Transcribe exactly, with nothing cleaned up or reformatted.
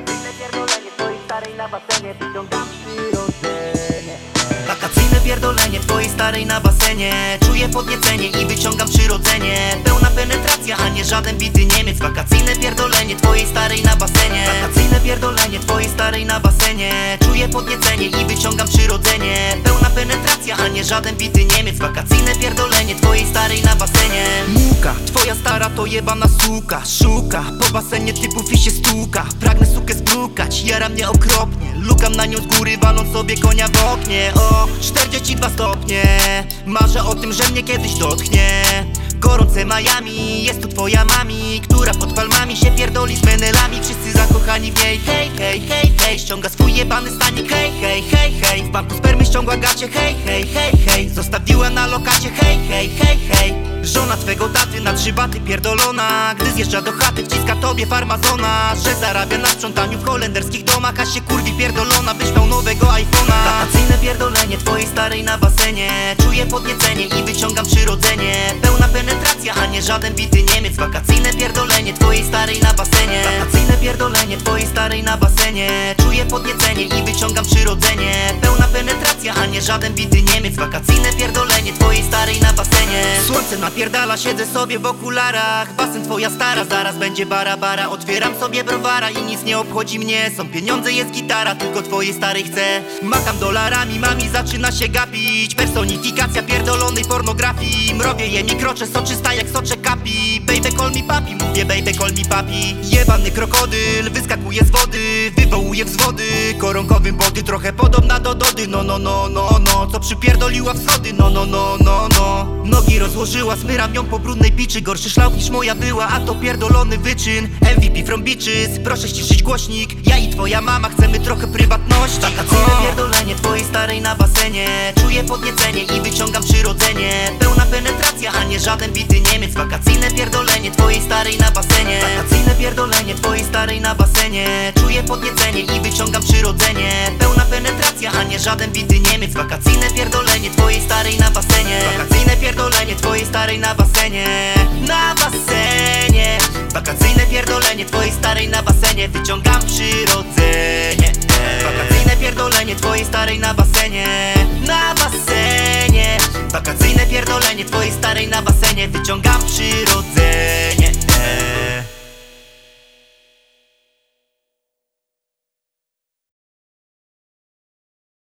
Wakacyjne pierdolenie twojej starej na basenie, wyciągam przyrodzenie. Wakacyjne pierdolenie twojej starej na basenie, czuję podniecenie i wyciągam przyrodzenie. Pełna penetracja, a nie żaden bity Niemiec. Wakacyjne pierdolenie twojej starej na basenie, wakacyjne pierdolenie twojej starej na basenie, czuję podniecenie i wyciągam przyrodzenie. Pełna penetracja, a nie żaden bity Niemiec. Wakacyjne pierdolenie twojej starej na basenie. Muka, twoja stara to jebana suka, szuka po basenie typów i się stuka. Pragnę sukę sprukać, jara mnie okropnie. Lukam na nią z góry, waląc sobie konia w oknie. O, czterdzieści dwa stopnie, marzę o tym, że mnie kiedyś dotknie. Gorące Miami, jest tu twoja mami, która pod palmami się pierdoli z menelami. Wszyscy zakochani w niej, hej, hej, hej, hej. Ściąga swój jebany stanik, hej, hej, hej, hej. W banku spermy ściągła gacie, hej, hej, hej, hej. Zostawiła na lokacie, hej, hej, hej, hej. Żona twego taty na trzy baty pierdolona, gdy zjeżdża do chaty wciska tobie farmazona, że zarabia na sprzątaniu w holenderskich domach, a się kurwi pierdolona, byś miał nowego iPhone'a. Wakacyjne pierdolenie twojej starej na basenie, czuję podniecenie i wyciągam przyrodzenie. Pełna penetracja, a nie żaden bity Niemiec. Wakacyjne pierdolenie twojej starej na basenie, wakacyjne pierdolenie twojej starej na basenie, czuję podniecenie i wyciągam przyrodzenie. Pełna penetracja, a nie żaden bity Niemiec. Wakacyjne pierdolenie twojej starej na basenie. Słońce napierdala, siedzę sobie w okularach. Basen twoja stara, zaraz będzie bara bara. Otwieram sobie browara i nic nie obchodzi mnie. Są pieniądze, jest gitara, tylko twojej starej chcę. Makam dolarami, mami zaczyna się gapić. Personifikacja pierdolonej pornografii. Mrowie je mi krocze, soczysta jak soczek kapi. Baby call me papi, mówię baby call me papi. Jebany krokodyl, wyskakuje z wody, wywołuje wzwody. Koronkowym body, trochę podobna do Dody. No no no no no, co przypierdoliła wschody. No no no no no. Nogi rozłożyła, smyram ją po brudnej piczy. Gorszy szlauch niż moja była, a to pierdolony wyczyn. M V P from bitches, proszę ściszyć głośnik. Ja i twoja mama chcemy trochę prywatności. Wakacyjne pierdolenie twojej starej na basenie, czuję podniecenie i wyciągam przyrodzenie. Pełna penetracja, a nie żaden bity Niemiec. Wakacyjne pierdolenie twojej starej na basenie, wakacyjne pierdolenie twojej starej na basenie, czuję podniecenie i wyciągam przyrodzenie. Pełna penetracja, a nie żaden bity Niemiec. Wakacyjne pierdolenie twojej starej na basenie, wakacyjne pierdolenie twojej starej na basenie, na basenie. Wakacyjne pierdolenie twojej starej na basenie, wyciągam przyrodzenie. Wakacyjne pierdolenie twojej starej na basenie, na basenie. Wakacyjne pierdolenie twojej starej na basenie, wyciągam przyrodzenie.